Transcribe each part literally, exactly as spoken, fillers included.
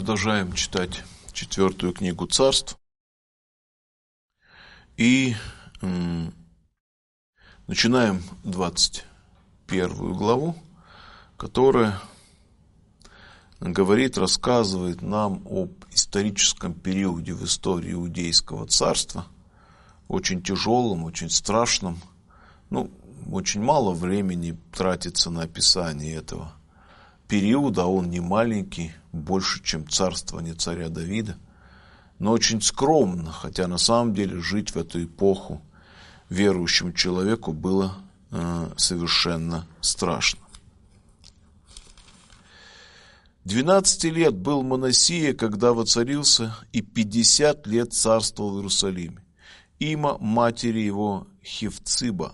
продолжаем читать четвертую книгу Царств. И м, начинаем двадцать первую главу, которая говорит, рассказывает нам об историческом периоде в истории Иудейского царства, очень тяжелом, очень страшном. Ну, очень мало времени тратится на описание этого периода, он не маленький, больше, чем царствование царя Давида, но очень скромно, хотя на самом деле жить в эту эпоху верующему человеку было э, совершенно страшно. Двенадцати лет был Манассия, когда воцарился, и пятьдесят лет царствовал в Иерусалиме. Имя матери его Хефциба.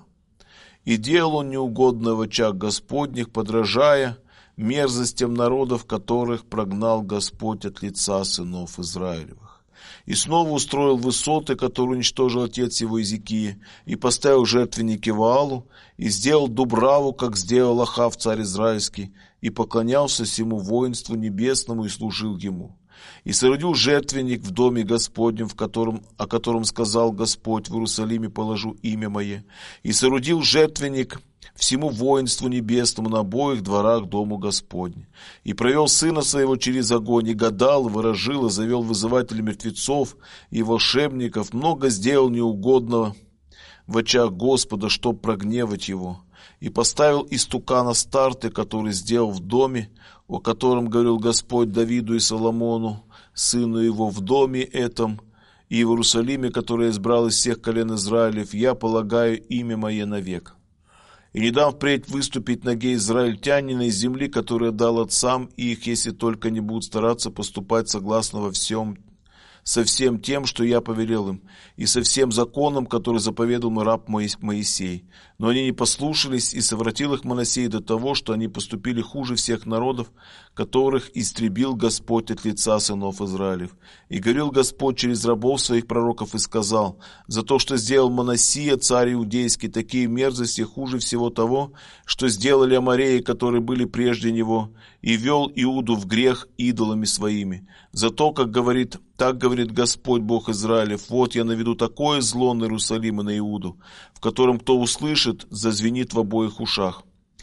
И делал он неугодно в очах Господних, подражая мерзостям народов, которых прогнал Господь от лица сынов Израилевых. И снова устроил высоты, которые уничтожил отец его Иезекия, и поставил жертвенники Ваалу, и сделал Дубраву, как сделал Ахав царь израильский, и поклонялся всему воинству небесному и служил ему. И соорудил жертвенник в доме Господнем, в котором, о котором сказал Господь: в Иерусалиме положу имя мое. И соорудил жертвенник всему воинству небесному на обоих дворах дому Господня. И провел сына своего через огонь, и гадал, и ворожил, и завел вызывателей мертвецов и волшебников, много сделал неугодного в очах Господа, чтоб прогневать его. И поставил истукана Старты, который сделал в доме, о котором говорил Господь Давиду и Соломону, сыну его, в доме этом и в Иерусалиме, который избрал из всех колен Израилев, я полагаю имя мое навек. И не дам впредь выступить ноге израильтянина из земли, которую дал отцам их, если только не будут стараться поступать согласно во всем, со всем тем, что я повелел им, и со всем законом, который заповедал мой раб Моисей. Но они не послушались, и совратил их Манассей до того, что они поступили хуже всех народов, которых истребил Господь от лица сынов Израилев. И говорил Господь через рабов своих пророков и сказал: за то, что сделал Манассия, царь иудейский, такие мерзости хуже всего того, что сделали амореи, которые были прежде него, и вел Иуду в грех идолами своими. Зато, как говорит, так говорит Господь Бог Израилев: вот я наведу такое зло на Иерусалим и на Иуду, в котором кто услышит, зазвенит в обоих ушах.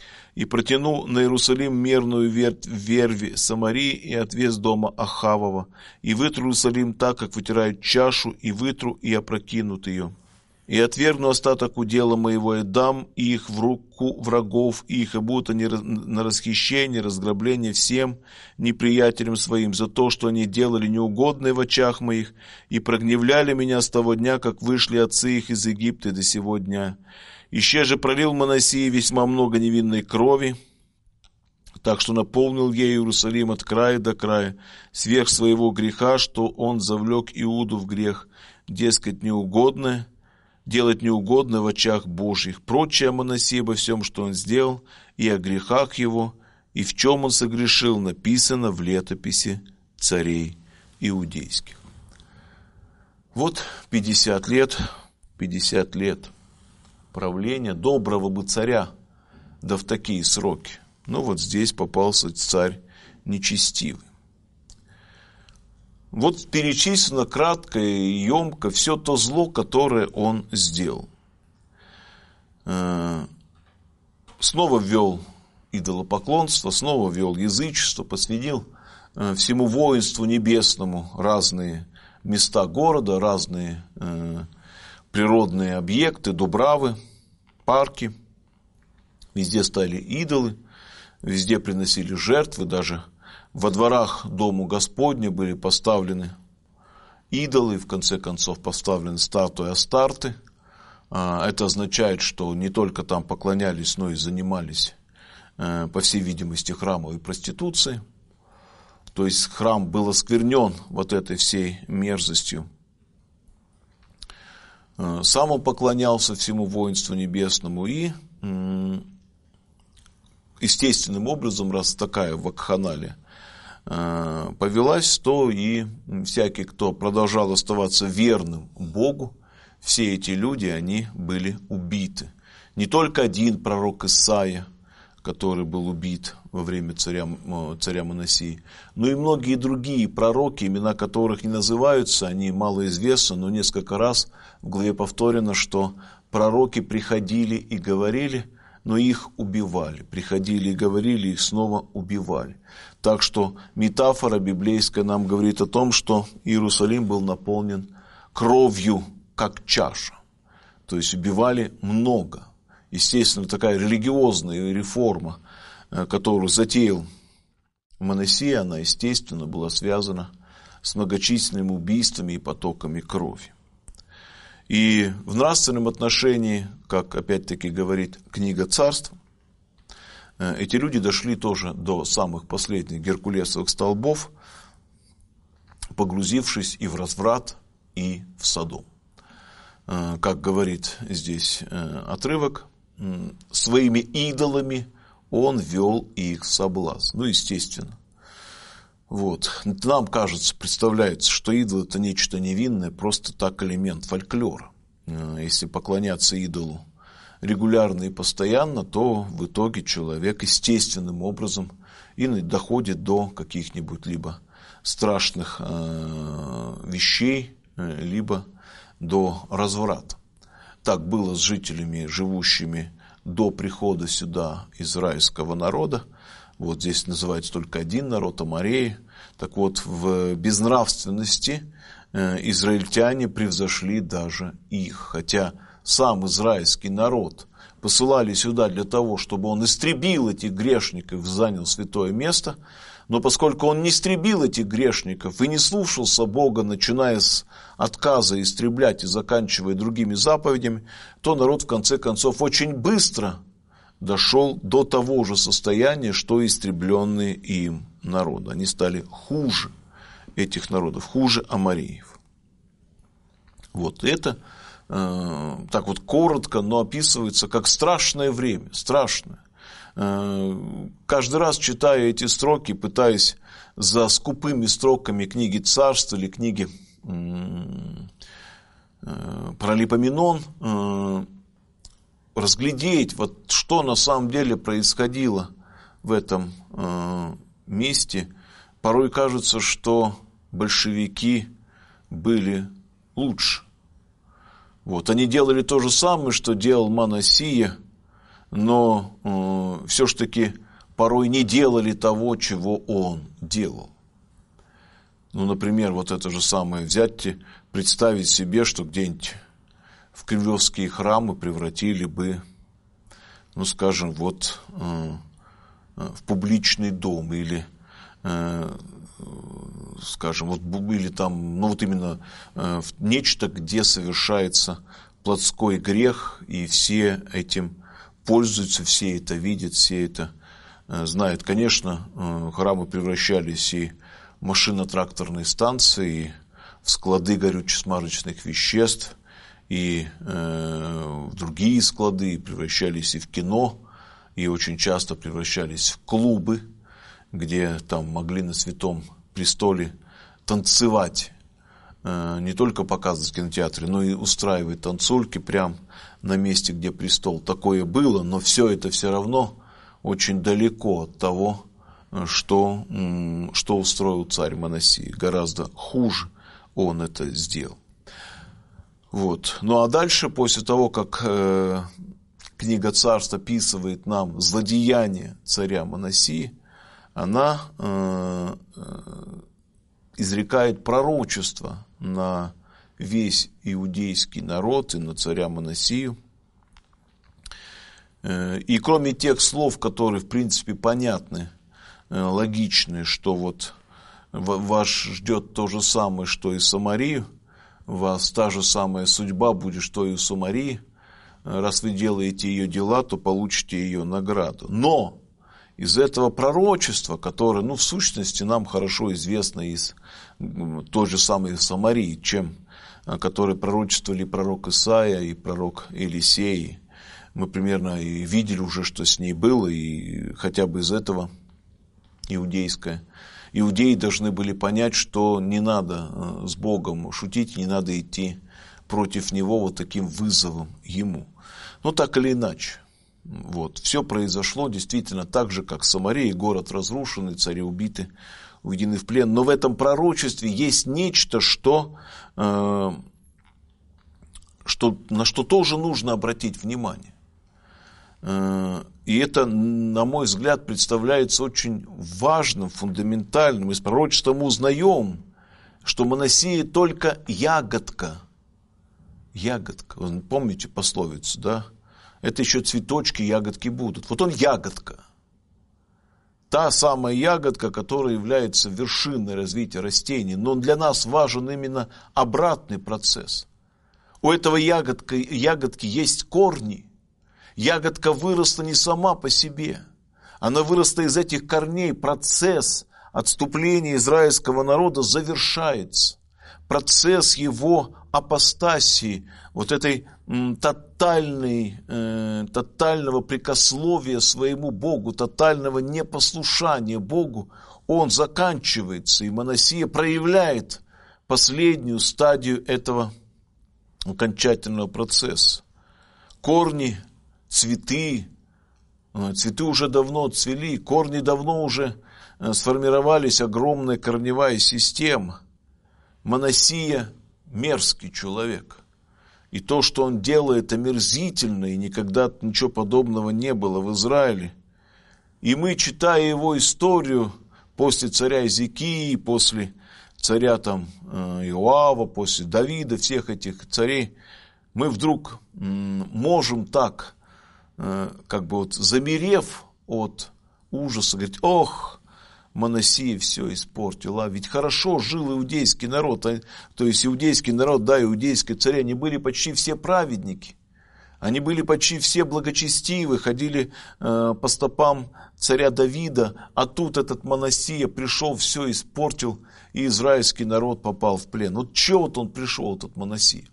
И протяну на Иерусалим мерную верть верви Самарии и отвес дома Ахавова, и вытру Иерусалим так, как вытирают чашу, и вытру и опрокинут ее. И отвергну остаток удела моего, и дам их в руку врагов их, и будут они на расхищение, разграбление всем неприятелям своим за то, что они делали неугодное в очах моих, и прогневляли меня с того дня, как вышли отцы их из Египта до сего дня. Еще же пролил Манассия весьма много невинной крови, так что наполнил ей Иерусалим от края до края, сверх своего греха, что он завлек Иуду в грех, дескать, неугодное, делать неугодное в очах Божьих. Прочее о Манассии, обо всем, что он сделал, и о грехах его, и в чем он согрешил, написано в летописи царей иудейских. Вот пятьдесят лет, пятьдесят лет правления доброго бы царя, да в такие сроки. Ну вот здесь попался царь нечестивый. Вот перечислено кратко и емко все то зло, которое он сделал. Снова ввел идолопоклонство, снова ввел язычество, посвятил всему воинству небесному разные места города, разные природные объекты, дубравы, парки. Везде стали идолы, везде приносили жертвы, даже во дворах дому Господня были поставлены идолы, в конце концов поставлены статуи Астарты. Это означает, что не только там поклонялись, но и занимались, по всей видимости, храмовой проституцией. То есть храм был осквернен вот этой всей мерзостью. Сам он поклонялся всему воинству небесному и естественным образом, раз такая вакханалия повелась, то и всякий, кто продолжал оставаться верным Богу, все эти люди, они были убиты. Не только один пророк Исаия, который был убит во время царя, царя Манассии, но и многие другие пророки, имена которых не называются, они малоизвестны, но несколько раз в главе повторено, что пророки приходили и говорили, но их убивали. Приходили и говорили, их снова убивали. Так что метафора библейская нам говорит о том, что Иерусалим был наполнен кровью, как чаша. То есть убивали много. Естественно, такая религиозная реформа, которую затеял Манассия, она, естественно, была связана с многочисленными убийствами и потоками крови. И в нравственном отношении, как опять-таки говорит книга Царств, эти люди дошли тоже до самых последних геркулесовых столбов, погрузившись и в разврат, и в Содом. Как говорит здесь отрывок, своими идолами он вел их в соблазн. Ну, естественно. Вот. Нам кажется, представляется, что идол это нечто невинное, просто так элемент фольклора. Если поклоняться идолу регулярно и постоянно, то в итоге человек естественным образом и доходит до каких-нибудь либо страшных э, вещей, либо до разврата. Так было с жителями, живущими до прихода сюда израильского народа. Вот здесь называется только один народ, амореи. Так вот, в безнравственности израильтяне превзошли даже их. Хотя сам израильский народ посылали сюда для того, чтобы он истребил этих грешников и занял святое место. Но поскольку он не истребил этих грешников и не слушался Бога, начиная с отказа истреблять и заканчивая другими заповедями, то народ в конце концов очень быстро дошел до того же состояния, что истребленные им народы. Они стали хуже этих народов, хуже амореев. Вот это э, так вот коротко, но описывается как страшное время, страшное. Каждый раз, читая эти строки, пытаясь за скупыми строками книги Царств или книги Паралипоменон разглядеть, вот что на самом деле происходило в этом месте, порой кажется, что большевики были лучше. Вот, они делали то же самое, что делал Манассия, но э, все-таки порой не делали того, чего он делал. Ну, например, вот это же самое взять, представить себе, что где-нибудь в кремлевские храмы превратили бы, ну, скажем, вот э, в публичный дом или, э, скажем, вот были там, ну, вот именно э, в нечто, где совершается плотской грех, и все этим пользуются, все это видят, все это э, знают. Конечно, э, храмы превращались и в машино-тракторные станции, и в склады горюче-смазочных веществ, и э, в другие склады, превращались и в кино, и очень часто превращались в клубы, где там могли на Святом Престоле танцевать, э, не только показывать в кинотеатре, но и устраивать танцульки прямо на месте, где престол. Такое было, но все это все равно очень далеко от того, что, что устроил царь Манассия. Гораздо хуже он это сделал. Вот. Ну а дальше, после того, как э, книга Царств описывает нам злодеяние царя Манассии, она э, э, изрекает пророчество на весь иудейский народ и на царя Манассию. И кроме тех слов, которые в принципе понятны, логичны, что вот вас ждет то же самое, что и Самарию, вас та же самая судьба будет, что и у Самарии, раз вы делаете ее дела, то получите ее награду. Но из этого пророчества, которое, ну, в сущности, нам хорошо известно из той же самой Самарии, чем которые пророчествовали пророк Исаия и пророк Елисей. Мы примерно и видели уже, что с ней было, и хотя бы из этого иудейское. Иудеи должны были понять, что не надо с Богом шутить, не надо идти против Него вот таким вызовом Ему. Но так или иначе, Вот. Все произошло действительно так же, как Самария, город разрушенный, цари убиты, уведены в плен. Но в этом пророчестве есть нечто, что, э, что, на что тоже нужно обратить внимание. Э, и это, на мой взгляд, представляется очень важным, фундаментальным. Из пророчества мы узнаем, что Манассия только ягодка. Ягодка. Вы помните пословицу, да? Это еще цветочки, ягодки будут. Вот он ягодка. Та самая ягодка, которая является вершиной развития растений. Но для нас важен именно обратный процесс. У этого ягодка, ягодки есть корни. Ягодка выросла не сама по себе. Она выросла из этих корней. Процесс отступления израильского народа завершается. Процесс его апостасии, вот этой м, тотальной, э, тотального прикословия своему Богу, тотального непослушания Богу, он заканчивается. И Манассия проявляет последнюю стадию этого окончательного процесса. Корни, цветы, цветы уже давно цвели, корни давно уже сформировались, огромная корневая система. Манассия мерзкий человек. И то, что он делает, омерзительно, и никогда ничего подобного не было в Израиле. И мы, читая его историю, после царя Иезекии, после царя там Иоава, после Давида, всех этих царей, мы вдруг можем так, как бы вот замерев от ужаса, говорить: ох, Манассия все испортил, а ведь хорошо жил иудейский народ, а, то есть иудейский народ, да, иудейские цари, они были почти все праведники, они были почти все благочестивы, ходили э, по стопам царя Давида, а тут этот Манассия пришел, все испортил, и израильский народ попал в плен. Вот чего вот он пришел, этот Манассия?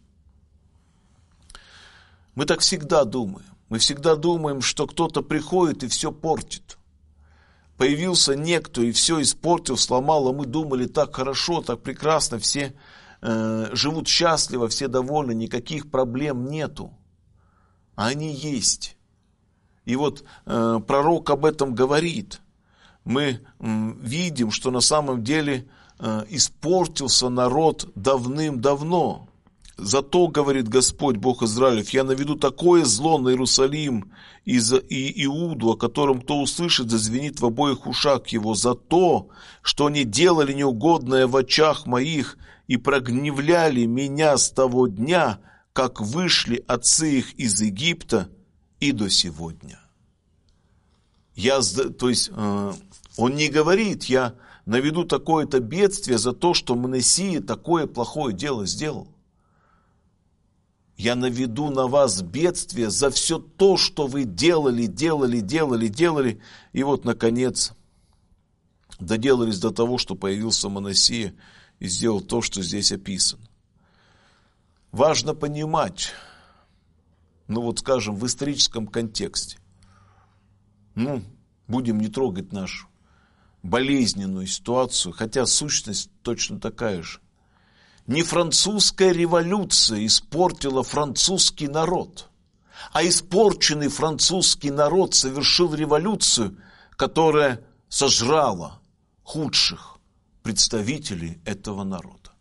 Мы так всегда думаем, мы всегда думаем, что кто-то приходит и все портит. Появился некто и все испортил, сломал, а мы думали так хорошо, так прекрасно, все э, живут счастливо, все довольны, никаких проблем нету. А они есть. И вот э, пророк об этом говорит. Мы э, видим, что на самом деле э, испортился народ давным-давно. Зато, говорит Господь, Бог Израилев, я наведу такое зло на Иерусалим и Иуду, о котором кто услышит, зазвенит в обоих ушах его, за то, что они делали неугодное в очах моих и прогневляли меня с того дня, как вышли отцы их из Египта, и до сегодня. Я, то есть, он не говорит, я наведу такое-то бедствие за то, что Манассия такое плохое дело сделал. Я наведу на вас бедствие за все то, что вы делали, делали, делали, делали. И вот, наконец, доделались до того, что появился Манассия и сделал то, что здесь описано. Важно понимать, ну вот скажем, в историческом контексте. Ну, будем не трогать нашу болезненную ситуацию, хотя сущность точно такая же. Не французская революция испортила французский народ, а испорченный французский народ совершил революцию, которая сожрала худших представителей этого народа.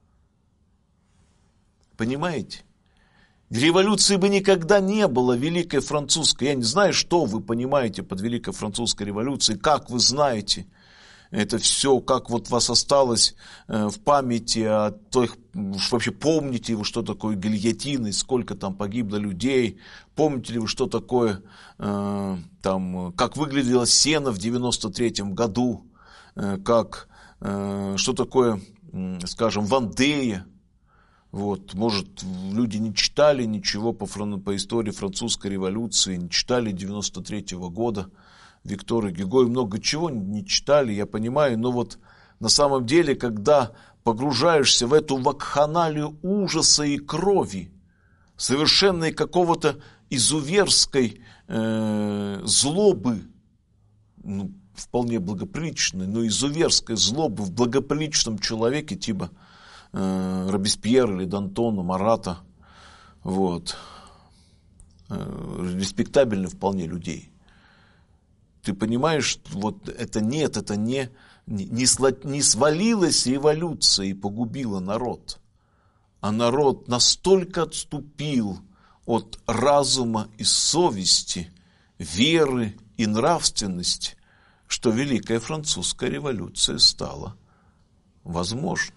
Понимаете? Революции бы никогда не было Великой Французской. Я не знаю, что вы понимаете под Великой Французской революцией, как вы знаете это все, как вот вас осталось в памяти, о той, вообще помните вы, что такое гильотины, сколько там погибло людей, помните ли вы, что такое, там, как выглядело сено в девяносто третьем году, как, что такое, скажем, Вандея. Вот, может, люди не читали ничего по, по истории французской революции, не читали девяносто третьего года, Виктор Гюго, много чего не читали, я понимаю, но вот на самом деле, когда погружаешься в эту вакханалию ужаса и крови, совершенной какого-то изуверской э, злобы, ну, вполне благоприличной, но изуверской злобы в благоприличном человеке, типа э, Робеспьера или Д'Антона, Марата, вот, респектабельных вполне людей. Ты понимаешь, вот это нет, это не, не, сло, не свалилась революция и погубила народ, а народ настолько отступил от разума и совести, веры и нравственности, что Великая Французская революция стала возможной.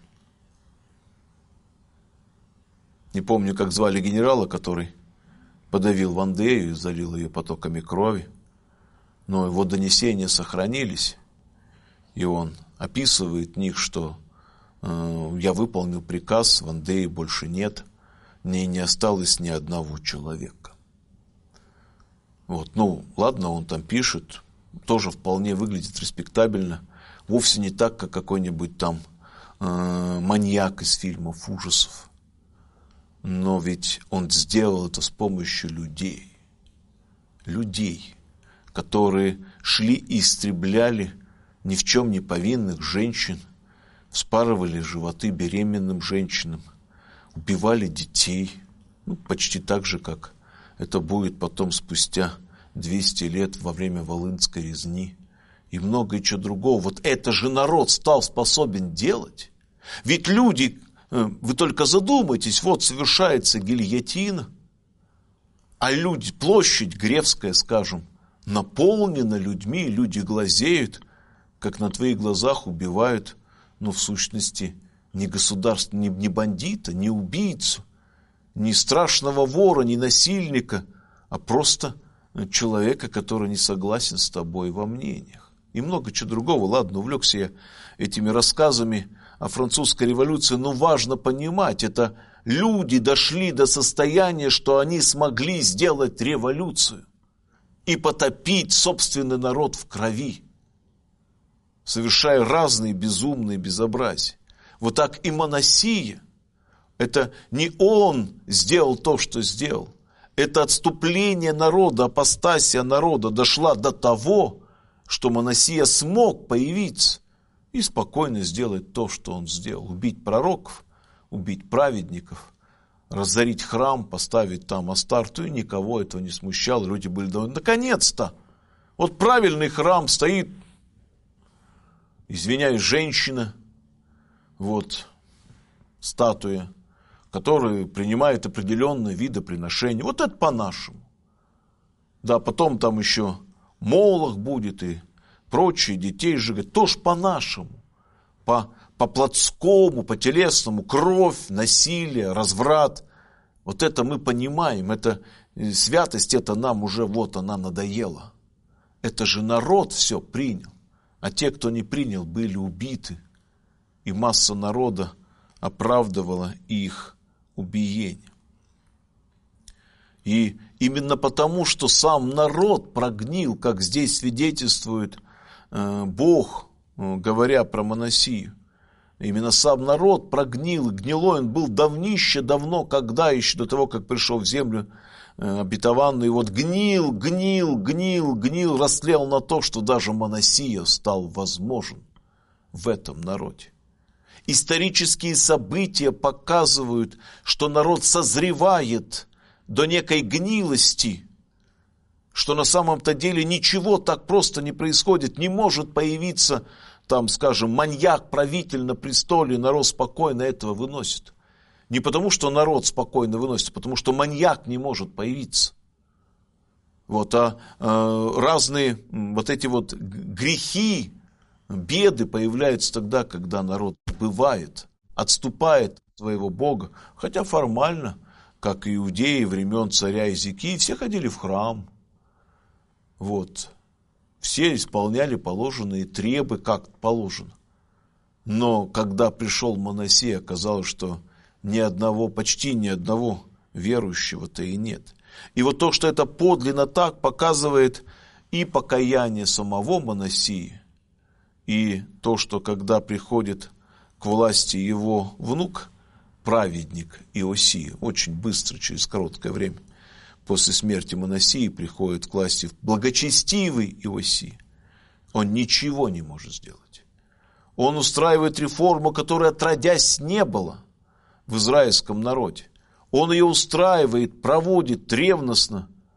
Не помню, как звали генерала, который подавил Вандею и залил ее потоками крови, но его донесения сохранились, и он описывает в них, что э, я выполнил приказ, Вандеи больше нет, в ней не осталось ни одного человека. Вот, ну, ладно, он там пишет, тоже вполне выглядит респектабельно, вовсе не так, как какой-нибудь там э, маньяк из фильмов ужасов. Но ведь он сделал это с помощью людей. Людей, которые шли и истребляли ни в чем не повинных женщин, вспарывали животы беременным женщинам, убивали детей, ну, почти так же, как это будет потом спустя двести лет во время Волынской резни и многое чего другого. Вот это же народ стал способен делать. Ведь люди, вы только задумайтесь, вот совершается гильотина, а люди, площадь Гревская, скажем, наполнена людьми, люди глазеют, как на твоих глазах убивают, ну, в сущности, не государство, не, не бандита, не убийцу, не страшного вора, не насильника, а просто человека, который не согласен с тобой во мнениях. И много чего другого. Ладно, увлекся я этими рассказами о французской революции, но важно понимать, это люди дошли до состояния, что они смогли сделать революцию и потопить собственный народ в крови, совершая разные безумные безобразия. Вот так и Манасия, это не он сделал то, что сделал, это отступление народа, апостасия народа дошла до того, что Манасия смог появиться и спокойно сделать то, что он сделал. Убить пророков, убить праведников, разорить храм, поставить там Астарту, и никого этого не смущало. Люди были довольны. Наконец-то! Вот правильный храм стоит, извиняюсь, женщина, вот, статуя, которая принимает определенные виды приношений. Вот это по-нашему. Да, потом там еще Молох будет и прочие, детей сжигать. Тоже по-нашему. По, по плотскому, по телесному. Кровь, насилие, разврат. Вот это мы понимаем. Это святость, это нам уже вот она надоела. Это же народ все принял. А те, кто не принял, были убиты. И масса народа оправдывала их убиение. И именно потому, что сам народ прогнил, как здесь свидетельствует э, Бог, э, говоря про Манасию, именно сам народ прогнил, и гнилой он был давнище, давно, когда еще, до того, как пришел в землю э, обетованную, и вот гнил, гнил, гнил, гнил, растлел на то, что даже Манасия стал возможен в этом народе. Исторические события показывают, что народ созревает до некой гнилости, что на самом-то деле ничего так просто не происходит, не может появиться, там, скажем, маньяк-правитель на престоле, народ спокойно этого выносит. Не потому, что народ спокойно выносит, а потому, что маньяк не может появиться. Вот, а э, разные вот эти вот грехи, беды появляются тогда, когда народ бывает, отступает от своего Бога, хотя формально, как и иудеи времен царя Иезекии, все ходили в храм. Вот. Все исполняли положенные требы, как положено. Но когда пришел Манасия, оказалось, что ни одного, почти ни одного верующего-то и нет. И вот то, что это подлинно так, показывает и покаяние самого Манасии, и то, что когда приходит к власти его внук, праведник Иосия, очень быстро, через короткое время, после смерти Манасии, приходит к власти благочестивый Иосия. Он ничего не может сделать. Он устраивает реформу, которая отродясь не было в израильском народе. Он ее устраивает, проводит ревностно,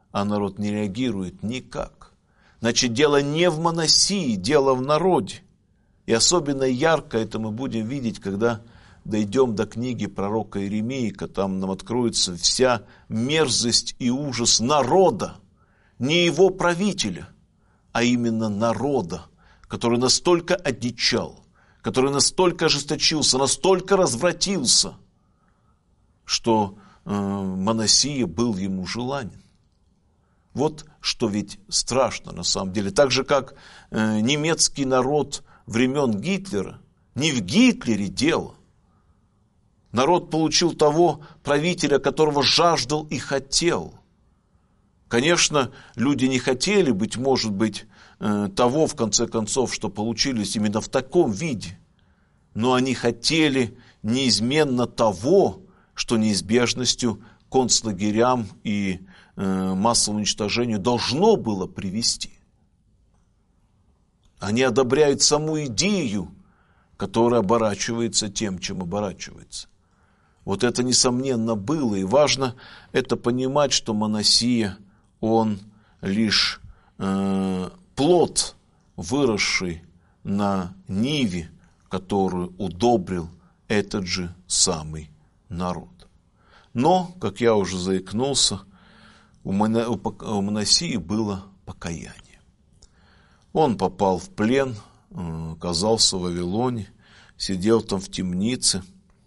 а народ не реагирует никак. Значит, дело не в Манассии, дело в народе. И особенно ярко это мы будем видеть, когда дойдем до книги пророка Иеремии, там нам откроется вся мерзость и ужас народа, не его правителя, а именно народа, который настолько одичал, который настолько ожесточился, настолько развратился, что э, Манассия был ему желанен. Вот что ведь страшно на самом деле. Так же, как э, немецкий народ времен Гитлера, не в Гитлере дело. Народ получил того правителя, которого жаждал и хотел. Конечно, люди не хотели, быть может быть, э, того, в конце концов, что получились именно в таком виде. Но они хотели неизменно того, что неизбежностью к концлагерям и э, массовому уничтожению должно было привести. Они одобряют саму идею, которая оборачивается тем, чем оборачивается. Вот это, несомненно, было. И важно это понимать, что Манассия, он лишь э, плод, выросший на ниве, которую удобрил этот же самый народ. Но, как я уже заикнулся, у Манассии было покаяние. Он попал в плен, оказался в Вавилоне, сидел там в темнице,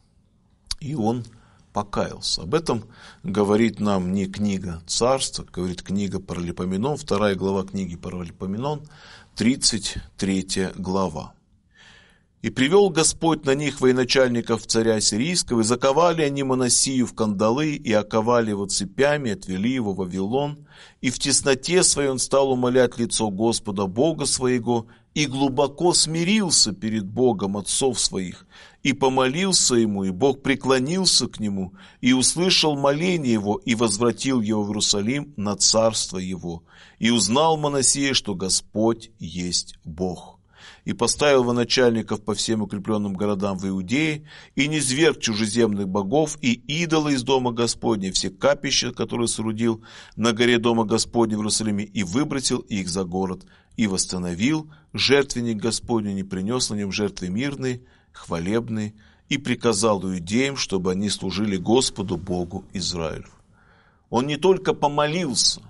и он покаялся. Об этом говорит нам не книга Царства, говорит книга Паралипоменон, вторая глава книги Паралипоменон, тридцать третья глава. «И привел Господь на них военачальников царя сирийского, и заковали они Манассию в кандалы, и оковали его цепями, отвели его в Вавилон, и в тесноте своей он стал умолять лицо Господа Бога своего, и глубоко смирился перед Богом отцов своих, и помолился ему, и Бог преклонился к нему, и услышал моление его, и возвратил его в Иерусалим на царство его. И узнал Манассия, что Господь есть Бог. И поставил военачальников по всем укрепленным городам в Иудее, и низверг чужеземных богов, и идолы из дома Господня, все капища, которые соорудил на горе дома Господня в Иерусалиме, и выбросил их за город, и восстановил жертвенник Господень, и принес на нем жертвы мирные, хвалебные, и приказал иудеям, чтобы они служили Господу Богу Израилю. Он не только помолился,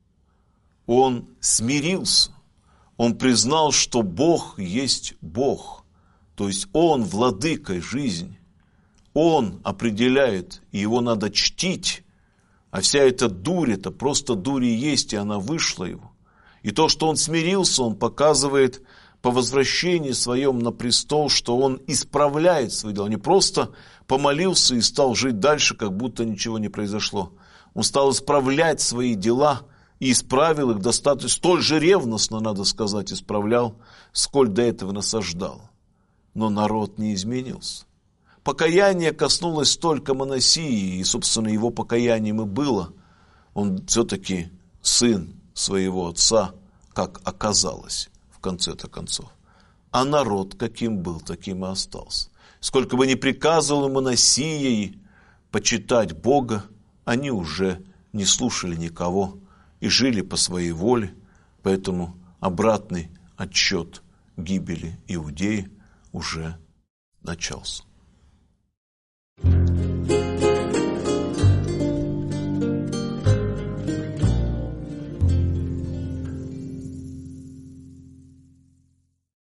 он смирился. Он признал, что Бог есть Бог, то есть Он владыкой жизни, Он определяет, и Его надо чтить, а вся эта дурь, это просто дурь и есть, и она вышла Его. И то, что Он смирился, Он показывает по возвращении своем на престол, что Он исправляет свои дела, не просто помолился и стал жить дальше, как будто ничего не произошло. Он стал исправлять свои дела, и исправил их достаточно, столь же ревностно, надо сказать, исправлял, сколь до этого насаждал. Но народ не изменился. Покаяние коснулось только Манассии, и, собственно, его покаянием и было. Он все-таки сын своего отца, как оказалось, в конце-то концов. А народ каким был, таким и остался. Сколько бы ни приказывал Манассией почитать Бога, они уже не слушали никого и жили по своей воле, поэтому обратный отсчет гибели Иудеи уже начался.